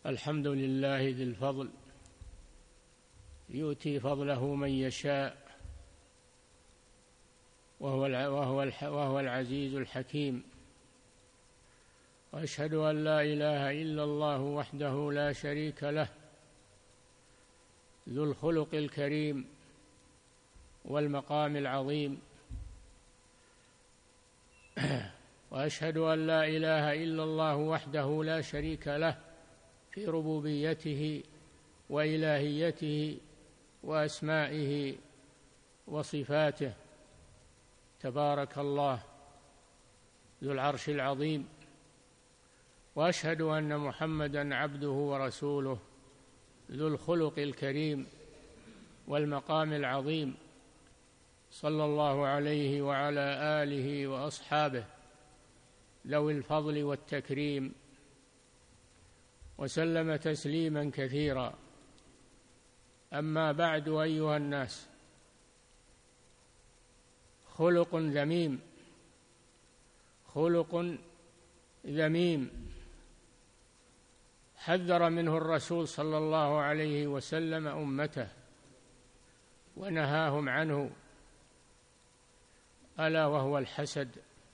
الحمد لله ذي الفضل، يؤتي فضله من يشاء، وهو العزيز الحكيم. وأشهد أن لا إله إلا الله وحده لا شريك له، ذو الخلق الكريم والمقام العظيم. وأشهد أن لا إله إلا الله وحده لا شريك له في ربوبيته وإلهيته وأسمائه وصفاته، تبارك الله ذو العرش العظيم. وأشهد أن محمدًا عبده ورسوله، ذو الخلق الكريم والمقام العظيم، صلى الله عليه وعلى آله وأصحابه ذوي الفضل والتكريم، وسلم تسليما كثيرا. أما بعد، أيها الناس، خلق ذميم حذر منه الرسول صلى الله عليه وسلم أمته ونهاهم عنه، ألا وهو الحسد.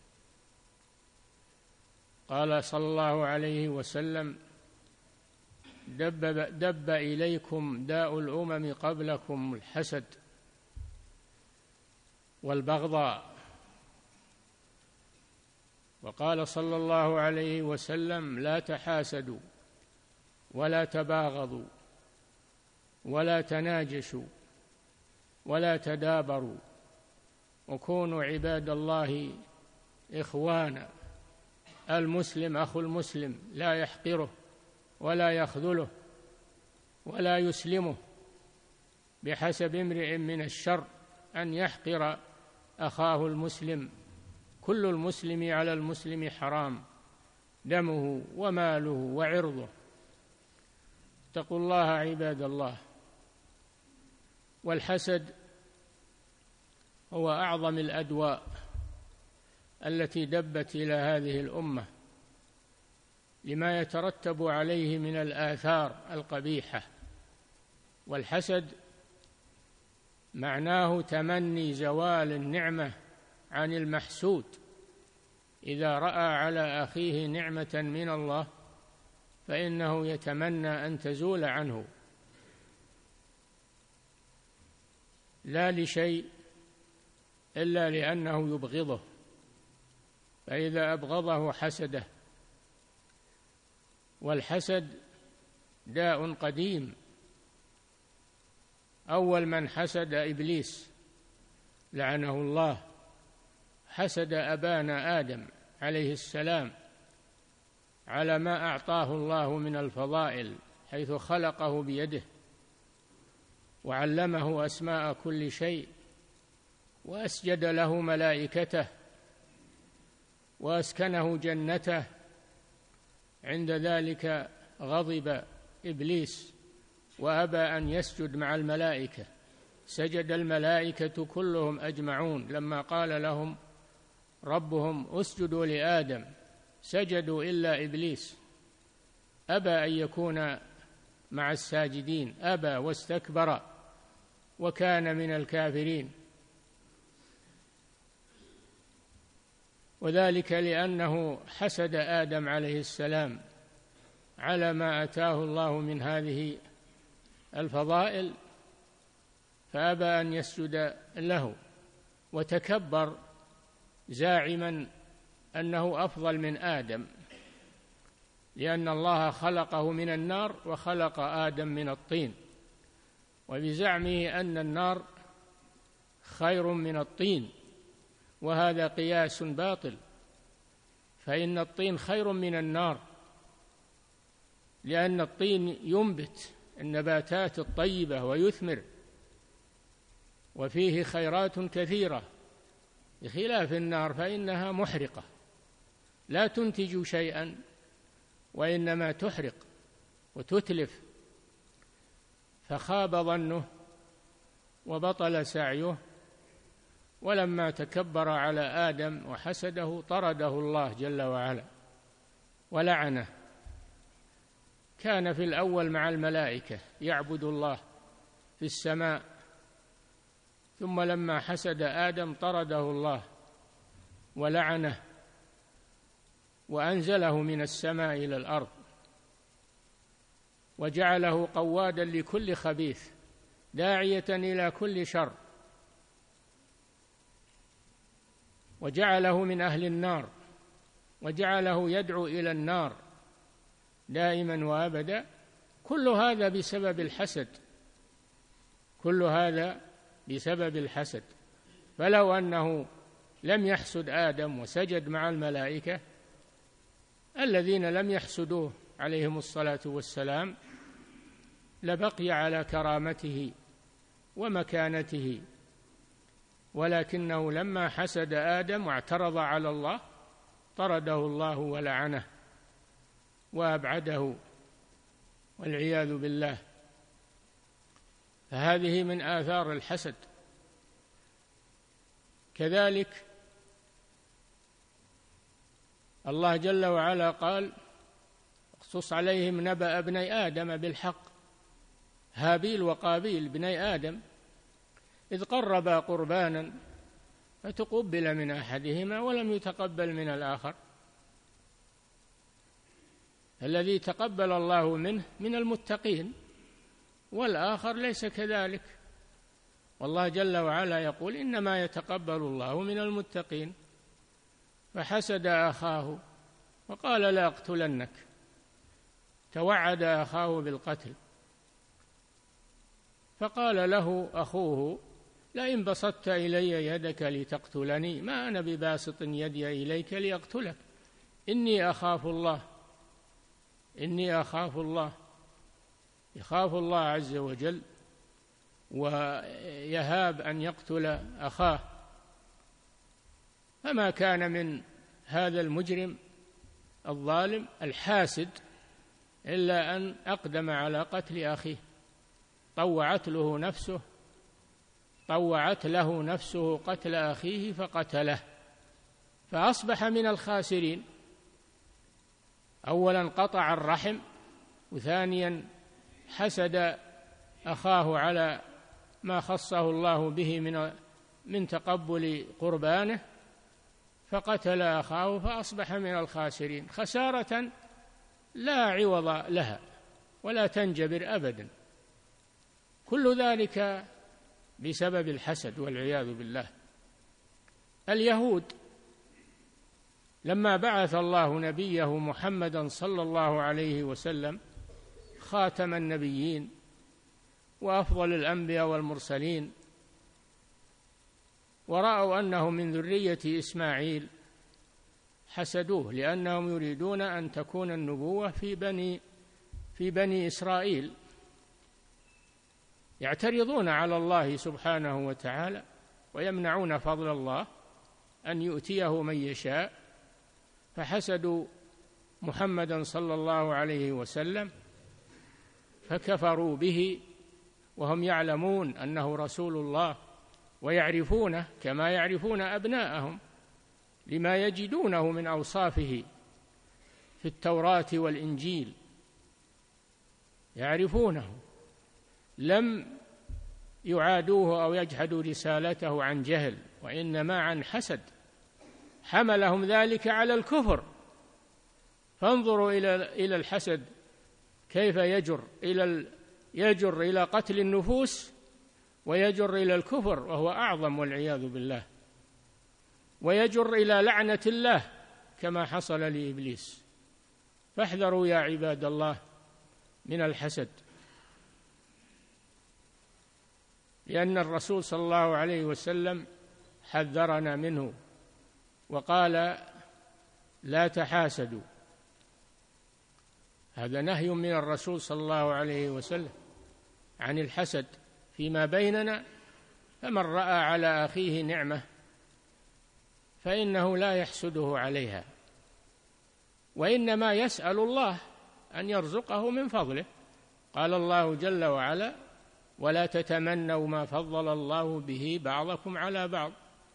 قال صلى الله عليه وسلم: دب إليكم داء الأمم قبلكم، الحسد والبغضاء. وقال صلى الله عليه وسلم: لا تحاسدوا ولا تباغضوا ولا تناجشوا ولا تدابروا، وكونوا عباد الله إخوانا. المسلم أخو المسلم، لا يحقره ولا يخذله ولا يسلمه، بحسب امرئ من الشر أن يحقر أخاه المسلم. كل المسلم على المسلم حرام، دمه وماله وعرضه. اتقوا الله عباد الله. والحسد هو أعظم الأدواء التي دبت إلى هذه الأمة، لما يترتب عليه من الآثار القبيحة. والحسد معناه تمني زوال النعمة عن المحسود. إذا رأى على أخيه نعمة من الله فإنه يتمنى أن تزول عنه، لا لشيء إلا لأنه يبغضه، فإذا أبغضه حسده. والحسد داء قديم. أول من حسد إبليس لعنه الله، حسد أبانا آدم عليه السلام على ما أعطاه الله من الفضائل، حيث خلقه بيده وعلمه أسماء كل شيء، وأسجد له ملائكته وأسكنه جنته. عند ذلك غضب إبليس وأبى أن يسجد مع الملائكة، سجد الملائكة كلهم أجمعون لما قال لهم ربهم اسجدوا لآدم، سجدوا إلا إبليس، أبى أن يكون مع الساجدين، أبى واستكبر وكان من الكافرين. وذلك لأنه حسد آدم عليه السلام على ما أتاه الله من هذه الفضائل، فأبى أن يسجد له، وتكبر زاعما أنه أفضل من آدم، لأن الله خلقه من النار وخلق آدم من الطين، وبزعمه أن النار خير من الطين، وهذا قياس باطل، فإن الطين خير من النار، لأن الطين ينبت النباتات الطيبة ويثمر، وفيه خيرات كثيرة، بخلاف النار فإنها محرقة، لا تنتج شيئا وإنما تحرق وتتلف. فخاب ظنه وبطل سعيه، ولما تكبر على آدم وحسده طرده الله جل وعلا ولعنه، كان في الأول مع الملائكة يعبد الله في السماء، ثم لما حسد آدم طرده الله ولعنه وأنزله من السماء إلى الأرض وجعله قوادا لكل خبيث داعية إلى كل شر، وجعله من أهل النار، وجعله يدعو إلى النار دائما وأبدا. كل هذا بسبب الحسد، كل هذا بسبب الحسد. فلو أنه لم يحسد آدم وسجد مع الملائكة الذين لم يحسدوه عليهم الصلاة والسلام لبقي على كرامته ومكانته، ولكنه لما حسد آدم واعترض على الله طرده الله ولعنه وأبعده والعياذ بالله. فهذه من آثار الحسد. كذلك الله جل وعلا قال: اقصص عليهم نبأ ابني آدم بالحق، هابيل وقابيل ابني آدم إذ قربا قربانا فتقبل من أحدهما ولم يتقبل من الآخر. الذي تقبل الله منه من المتقين والآخر ليس كذلك، والله جل وعلا يقول: إنما يتقبل الله من المتقين. فحسد أخاه وقال: لا أقتلنك، توعد أخاه بالقتل، فقال له أخوه: لئن بسطت إلي يدك لتقتلني ما أنا بباسط يدي إليك لأقتلك إني أخاف الله، إني أخاف الله، يخاف الله عز وجل ويهاب أن يقتل أخاه. فما كان من هذا المجرم الظالم الحاسد إلا أن أقدم على قتل أخيه، طوعت له نفسه قتل أخيه فقتله، فأصبح من الخاسرين. أولا قطع الرحم، وثانيا حسد أخاه على ما خصه الله به من تقبل قربانه فقتل أخاه فأصبح من الخاسرين، خسارة لا عوض لها ولا تنجبر أبدا. كل ذلك بسبب الحسد والعياذ بالله. اليهود لما بعث الله نبيه محمدا صلى الله عليه وسلم خاتم النبيين وأفضل الأنبياء والمرسلين، ورأوا أنه من ذرية إسماعيل حسدوه، لأنهم يريدون أن تكون النبوة في بني إسرائيل، يعترضون على الله سبحانه وتعالى ويمنعون فضل الله أن يؤتيه من يشاء، فحسدوا محمدا صلى الله عليه وسلم فكفروا به وهم يعلمون أنه رسول الله ويعرفونه كما يعرفون أبناءهم لما يجدونه من أوصافه في التوراة والإنجيل، يعرفونه، لم يعادوه أو يجحدوا رسالته عن جهل، وإنما عن حسد حملهم ذلك على الكفر. فانظروا إلى الحسد كيف يجر إلى قتل النفوس ويجر إلى الكفر وهو أعظم والعياذ بالله، ويجر إلى لعنة الله كما حصل لإبليس. فاحذروا يا عباد الله من الحسد، لأن الرسول صلى الله عليه وسلم حذرنا منه وقال: لا تحاسدوا. هذا نهي من الرسول صلى الله عليه وسلم عن الحسد فيما بيننا. فمن رأى على أخيه نعمة فإنه لا يحسده عليها، وإنما يسأل الله أن يرزقه من فضله. قال الله جل وعلا: ولا تتمنوا ما فضل الله به بعضكم على بعض،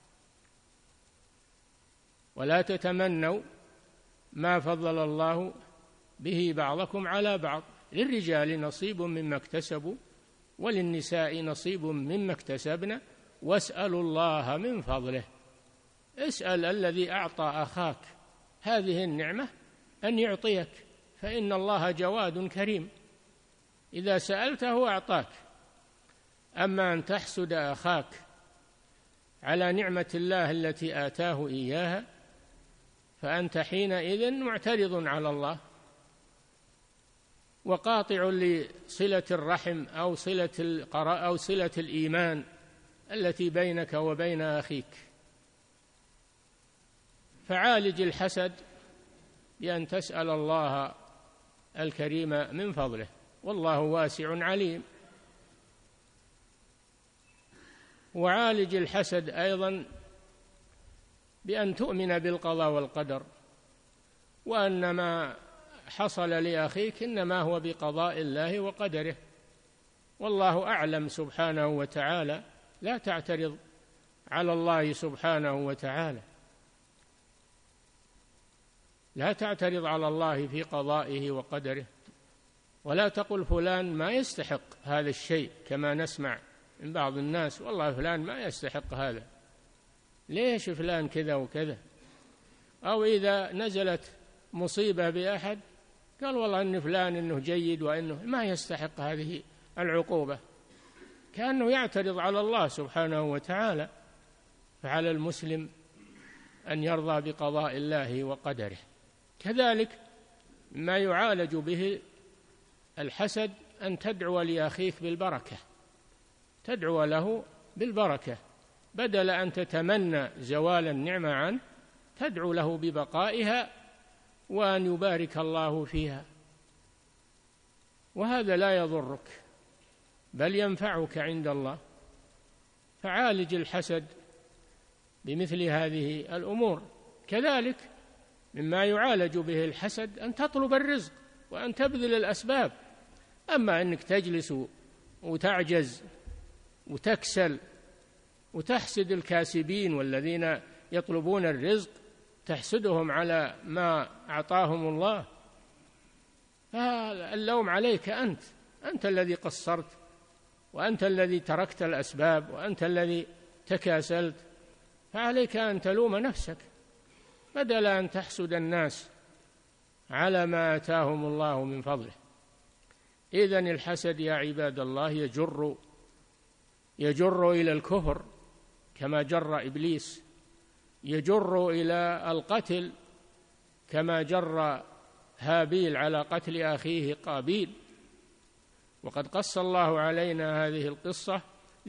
ولا تتمنوا ما فضل الله به بعضكم على بعض، للرجال نصيب مما اكتسبوا وللنساء نصيب مما اكتسبن واسألوا الله من فضله. اسأل الذي أعطى أخاك هذه النعمة أن يعطيك، فإن الله جواد كريم، إذا سألته أعطاك. أما أن تحسد أخاك على نعمة الله التي آتاه إياها فأنت حينئذ معترض على الله وقاطع لصلة الرحم أو صلة الإيمان التي بينك وبين أخيك. فعالج الحسد بأن تسأل الله الكريم من فضله، والله واسع عليم. وعالج الحسد أيضا بأن تؤمن بالقضاء والقدر، وأن ما حصل لأخيك إنما هو بقضاء الله وقدره، والله أعلم سبحانه وتعالى. لا تعترض على الله سبحانه وتعالى، لا تعترض على الله في قضائه وقدره، ولا تقل فلان ما يستحق هذا الشيء كما نسمع من بعض الناس، والله فلان ما يستحق هذا، ليش فلان كذا وكذا. أو إذا نزلت مصيبة بأحد قال والله إن فلان إنه جيد وإنه ما يستحق هذه العقوبة، كأنه يعترض على الله سبحانه وتعالى. فعلى المسلم أن يرضى بقضاء الله وقدره. كذلك ما يعالج به الحسد أن تدعو لأخيك بالبركة، تدعو له بالبركة بدل أن تتمنى زوال النعمة عنه، تدعو له ببقائها وأن يبارك الله فيها، وهذا لا يضرك بل ينفعك عند الله. فعالج الحسد بمثل هذه الأمور. كذلك مما يعالج به الحسد أن تطلب الرزق وأن تبذل الأسباب. أما أنك تجلس وتعجز وتكسل وتحسد الكاسبين والذين يطلبون الرزق، تحسدهم على ما أعطاهم الله، فاللوم عليك أنت الذي قصرت، وأنت الذي تركت الأسباب، وأنت الذي تكاسلت، فعليك أن تلوم نفسك بدل أن تحسد الناس على ما آتاهم الله من فضله. إذن الحسد يا عباد الله يجر إلى الكفر كما جر إبليس، يجر إلى القتل كما جر هابيل على قتل أخيه قابيل. وقد قص الله علينا هذه القصة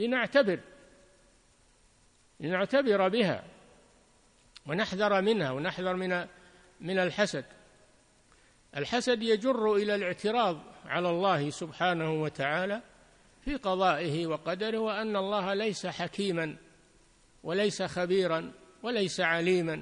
لنعتبر بها ونحذر منها ونحذر من الحسد. الحسد يجر إلى الاعتراض على الله سبحانه وتعالى في قضائه وقدره، وأن الله ليس حكيما وليس خبيرا وليس عليما،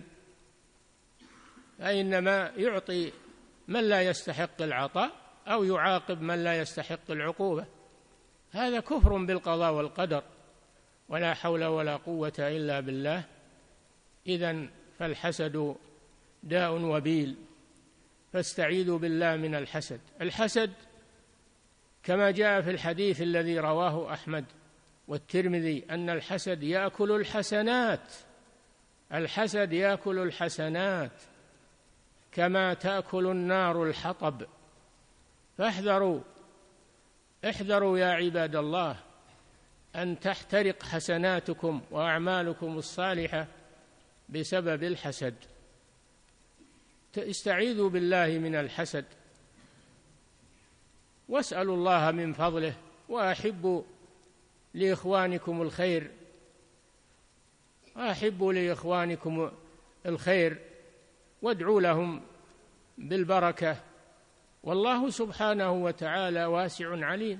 فإنما يعطي من لا يستحق العطاء أو يعاقب من لا يستحق العقوبة. هذا كفر بالقضاء والقدر، ولا حول ولا قوة إلا بالله. إذن فالحسد داء وبيل، فاستعيذوا بالله من الحسد. الحسد كما جاء في الحديث الذي رواه أحمد والترمذي أن الحسد يأكل الحسنات، الحسد يأكل الحسنات كما تأكل النار الحطب. فاحذروا يا عباد الله أن تحترق حسناتكم وأعمالكم الصالحة بسبب الحسد. استعيذوا بالله من الحسد واسألوا الله من فضله، وأحبوا لإخوانكم الخير، وادعوا لهم بالبركة، والله سبحانه وتعالى واسع عليم،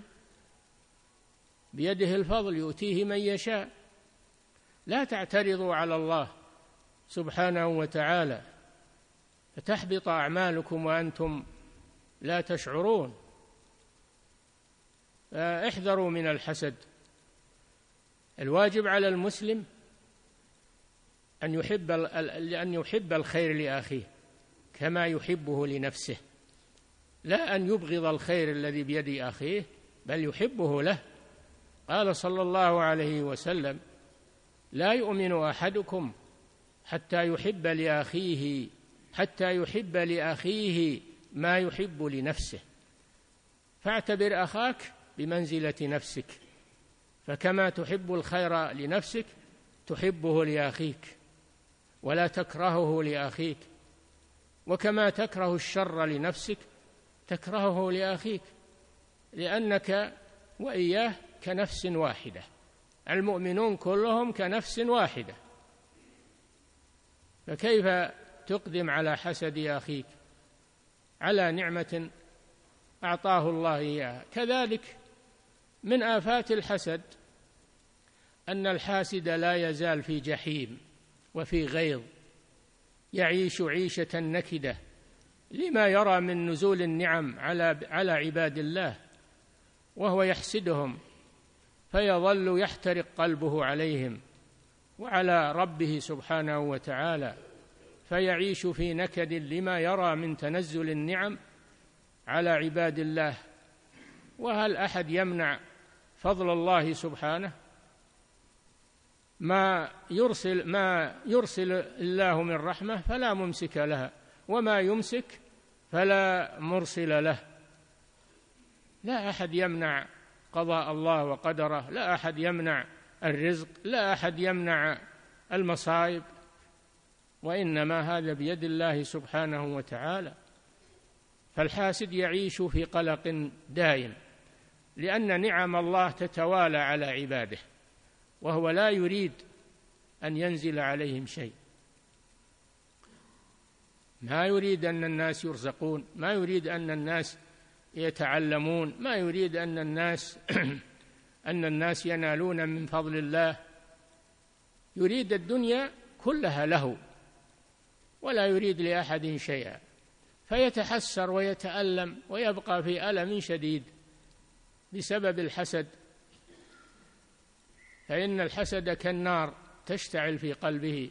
بيده الفضل يؤتيه من يشاء. لا تعترضوا على الله سبحانه وتعالى فتحبط أعمالكم وأنتم لا تشعرون. احذروا من الحسد. الواجب على المسلم أن يحب الخير لأخيه كما يحبه لنفسه، لا أن يبغض الخير الذي بيد أخيه، بل يحبه له. قال صلى الله عليه وسلم: لا يؤمن أحدكم حتى يحب لأخيه ما يحب لنفسه. فاعتبر أخاك بمنزلة نفسك، فكما تحب الخير لنفسك تحبه لأخيك ولا تكرهه لأخيك، وكما تكره الشر لنفسك تكرهه لأخيك، لأنك وإياه كنفس واحدة، المؤمنون كلهم كنفس واحدة، فكيف تقدم على حسد أخيك على نعمة أعطاه الله إياها؟ كذلك من آفات الحسد أن الحاسد لا يزال في جحيم وفي غيظ، يعيش عيشة نكدة لما يرى من نزول النعم على عباد الله، وهو يحسدهم، فيظل يحترق قلبه عليهم وعلى ربه سبحانه وتعالى، فيعيش في نكد لما يرى من تنزل النعم على عباد الله. وهل أحد يمنع فضل الله سبحانه؟ ما يرسل الله من رحمة فلا ممسك لها، وما يمسك فلا مرسل له. لا أحد يمنع قضاء الله وقدره، لا أحد يمنع الرزق، لا أحد يمنع المصائب، وإنما هذا بيد الله سبحانه وتعالى. فالحاسد يعيش في قلق دائم، لأن نعم الله تتوالى على عباده، وهو لا يريد أن ينزل عليهم شيء، ما يريد أن الناس يرزقون، ما يريد أن الناس يتعلمون، ما يريد أن الناس ينالون من فضل الله، يريد الدنيا كلها له ولا يريد لأحد شيئا، فيتحسر ويتألم ويبقى في ألم شديد بسبب الحسد. فإن الحسد كالنار تشتعل في قلبه.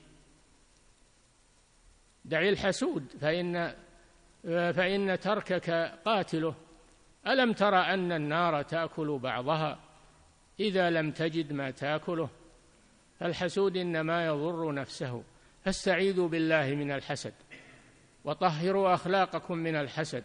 دع الحسود فإن تركك قاتله. ألم تر أن النار تأكل بعضها إذا لم تجد ما تأكله؟ فالحسود إنما يضر نفسه. فاستعيذوا بالله من الحسد، وطهروا أخلاقكم من الحسد،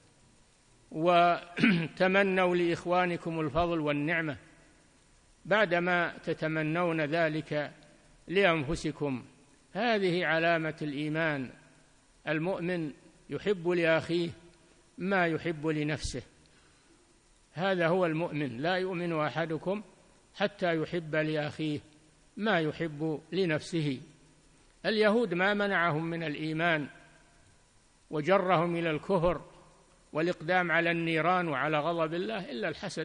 وتمنوا لإخوانكم الفضل والنعمة بعدما تتمنون ذلك لأنفسكم. هذه علامة الإيمان. المؤمن يحب لأخيه ما يحب لنفسه، هذا هو المؤمن. لا يؤمن أحدكم حتى يحب لأخيه ما يحب لنفسه. اليهود ما منعهم من الإيمان وجرهم إلى الكفر والإقدام على النيران وعلى غضب الله إلا الحسد.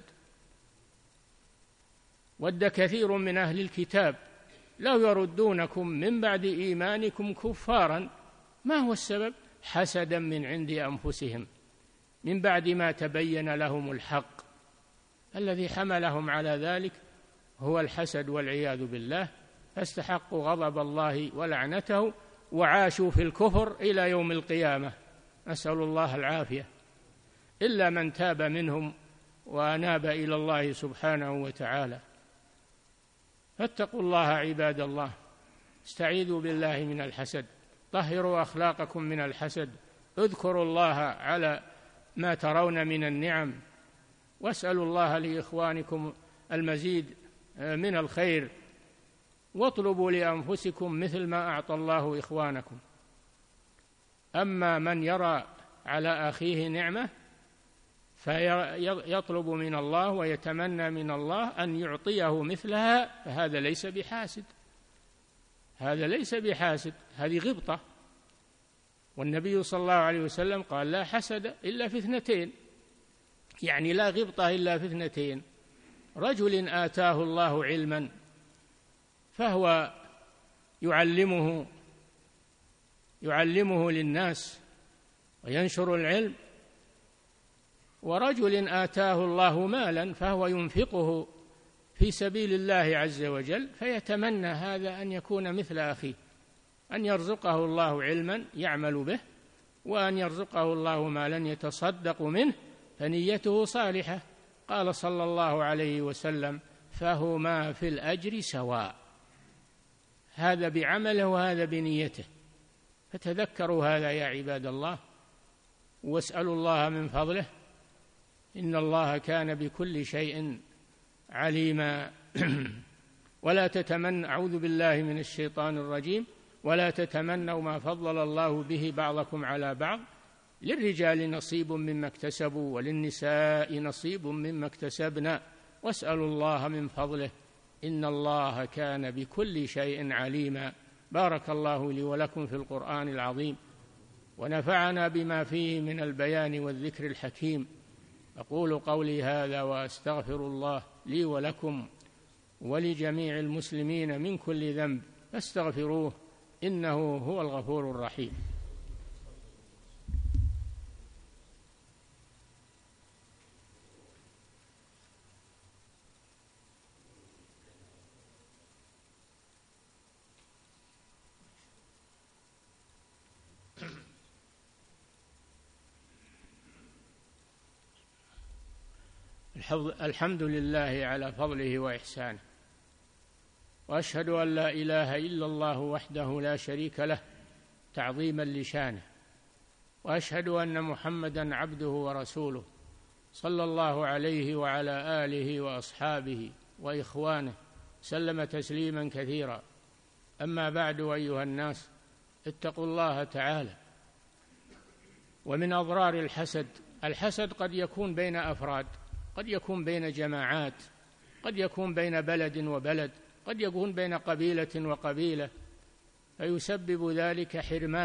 ود كثير من أهل الكتاب لو يردونكم من بعد إيمانكم كفارا. ما هو السبب؟ حسدا من عند أنفسهم من بعد ما تبين لهم الحق. الذي حملهم على ذلك هو الحسد والعياذ بالله، فاستحقوا غضب الله ولعنته وعاشوا في الكفر إلى يوم القيامة، نسأل الله العافية، إلا من تاب منهم وأناب إلى الله سبحانه وتعالى. فاتقوا الله عباد الله، استعيذوا بالله من الحسد، طهروا أخلاقكم من الحسد، اذكروا الله على ما ترون من النعم، واسألوا الله لإخوانكم المزيد من الخير، واطلبوا لأنفسكم مثل ما أعطى الله إخوانكم. أما من يرى على أخيه نعمة فيطلب من الله ويتمنى من الله أن يعطيه مثلها، فهذا ليس بحاسد، هذا ليس بحاسد، هذه غبطة. والنبي صلى الله عليه وسلم قال: لا حسد إلا في اثنتين، يعني لا غبطة إلا في اثنتين: رجل آتاه الله علما فهو يعلمه للناس وينشر العلم، ورجل آتاه الله مالا فهو ينفقه في سبيل الله عز وجل، فيتمنى هذا أن يكون مثل أخيه، أن يرزقه الله علما يعمل به وأن يرزقه الله مالا يتصدق منه فنيته صالحة. قال صلى الله عليه وسلم: فهما في الأجر سواء، هذا بعمله وهذا بنيته. فتذكروا هذا يا عباد الله، واسألوا الله من فضله، إن الله كان بكل شيء عليما. ولا تتمنوا، أعوذ بالله من الشيطان الرجيم، ولا تتمنوا ما فضل الله به بعضكم على بعض، للرجال نصيب مما اكتسبوا وللنساء نصيب مما اكتسبنا واسألوا الله من فضله إن الله كان بكل شيء عليما. بارك الله لي ولكم في القرآن العظيم، ونفعنا بما فيه من البيان والذكر الحكيم. أقول قولي هذا وأستغفر الله لي ولكم ولجميع المسلمين من كل ذنب، فاستغفروه إنه هو الغفور الرحيم. الحمد لله على فضله وإحسانه، وأشهد أن لا إله إلا الله وحده لا شريك له تعظيما لشانه، وأشهد أن محمدًا عبده ورسوله صلى الله عليه وعلى آله وأصحابه وإخوانه سلم تسليما كثيرا. أما بعد، أيها الناس، اتقوا الله تعالى. ومن أضرار الحسد قد يكون بين أفراد، قد يكون بين جماعات، قد يكون بين بلد وبلد، قد يكون بين قبيلة وقبيلة، فيسبب ذلك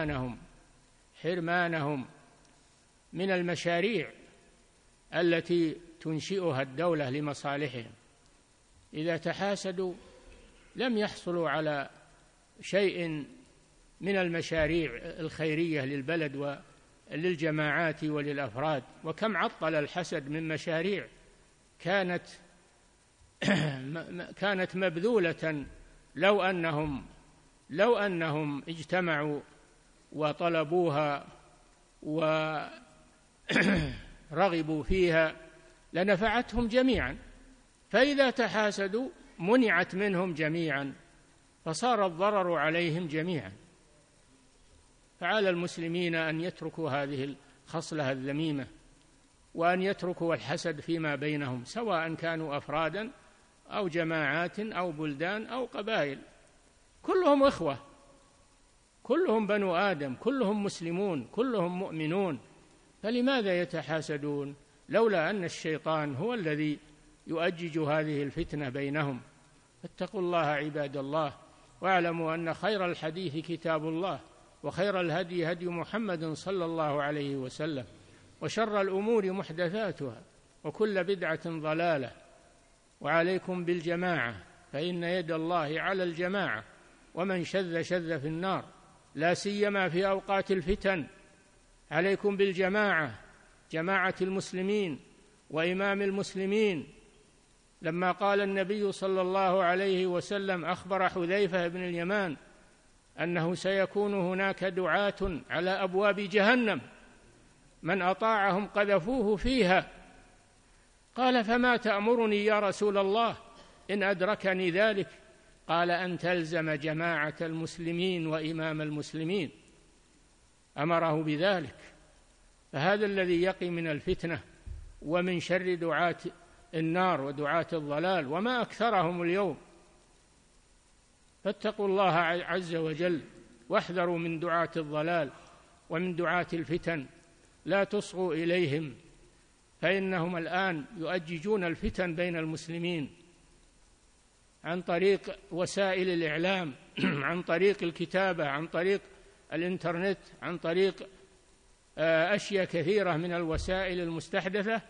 حرمانهم من المشاريع التي تنشئها الدولة لمصالحهم. إذا تحاسدوا لم يحصلوا على شيء من المشاريع الخيرية للبلد وللجماعات وللأفراد. وكم عطل الحسد من مشاريع كانت مبذولة لو أنهم اجتمعوا وطلبوها ورغبوا فيها لنفعتهم جميعا، فإذا تحاسدوا منعت منهم جميعا، فصار الضرر عليهم جميعا. فعلى المسلمين أن يتركوا هذه الخصلة الذميمة، وأن يتركوا الحسد فيما بينهم، سواء كانوا أفرادا أو جماعات أو بلدان أو قبائل، كلهم إخوة، كلهم بنو آدم، كلهم مسلمون، كلهم مؤمنون، فلماذا يتحاسدون؟ لولا أن الشيطان هو الذي يؤجج هذه الفتنة بينهم. فاتقوا الله عباد الله، واعلموا أن خير الحديث كتاب الله، وخير الهدي هدي محمد صلى الله عليه وسلم، وشر الأمور محدثاتها، وكل بدعة ضلالة. وعليكم بالجماعة، فإن يد الله على الجماعة، ومن شذ شذ في النار، لا سيما في أوقات الفتن. عليكم بالجماعة، جماعة المسلمين وإمام المسلمين. لما قال النبي صلى الله عليه وسلم، أخبر حذيفة بن اليمان أنه سيكون هناك دعاة على أبواب جهنم من أطاعهم قذفوه فيها. قال: فما تأمرني يا رسول الله إن أدركني ذلك؟ قال: أن تلزم جماعة المسلمين وإمام المسلمين. أمره بذلك. فهذا الذي يقي من الفتنة ومن شر دعاة النار ودعاة الضلال، وما أكثرهم اليوم. فاتقوا الله عز وجل، واحذروا من دعاة الضلال ومن دعاة الفتن، لا تصغوا إليهم، فإنهم الآن يؤججون الفتن بين المسلمين عن طريق وسائل الإعلام، عن طريق الكتابة، عن طريق الإنترنت، عن طريق أشياء كثيرة من الوسائل المستحدثة.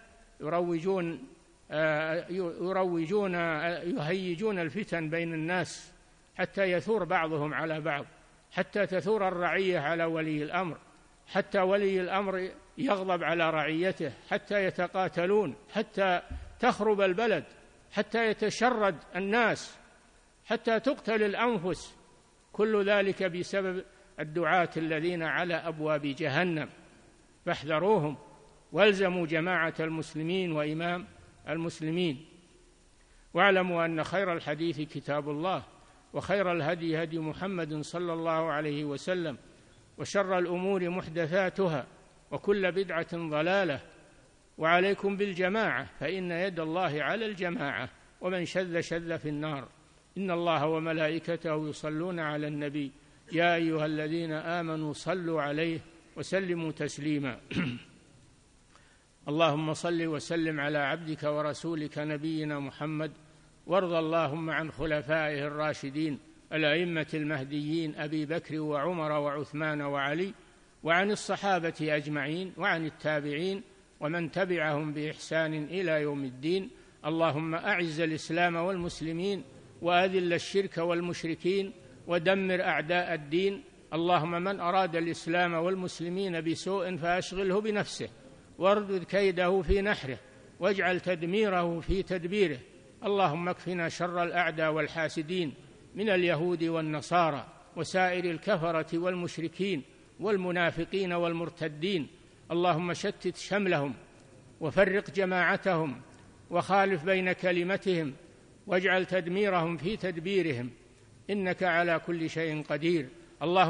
يهيجون الفتن بين الناس حتى يثور بعضهم على بعض، حتى تثور الرعية على ولي الأمر، حتى ولي الأمر يغضب على رعيته، حتى يتقاتلون، حتى تخرب البلد، حتى يتشرد الناس، حتى تقتل الأنفس. كل ذلك بسبب الدعاة الذين على أبواب جهنم. فاحذروهم والزموا جماعة المسلمين وإمام المسلمين. واعلموا أن خير الحديث كتاب الله، وخير الهدي هدي محمد صلى الله عليه وسلم، وشر الأمور محدثاتها، وكل بدعة ضلالة. وعليكم بالجماعة، فإن يد الله على الجماعة، ومن شذ شذ في النار. إن الله وملائكته يصلون على النبي يا أيها الذين آمنوا صلوا عليه وسلموا تسليما. اللهم صل وسلم على عبدك ورسولك نبينا محمد، وارض اللهم عن خلفائه الراشدين الأئمة المهديين أبي بكر وعمر وعثمان وعلي، وعن الصحابة أجمعين، وعن التابعين ومن تبعهم بإحسان إلى يوم الدين. اللهم أعز الإسلام والمسلمين، وأذل الشرك والمشركين، ودمر أعداء الدين. اللهم من أراد الإسلام والمسلمين بسوء فأشغله بنفسه، واردد كيده في نحره، واجعل تدميره في تدبيره. اللهم اكفنا شر الأعداء والحاسدين من اليهود والنصارى وسائر الكفرة والمشركين والمنافقين والمرتدين. اللهم شتت شملهم وفرق جماعتهم وخالف بين كلمتهم، واجعل تدميرهم في تدبيرهم، إنك على كل شيء قدير. اللهم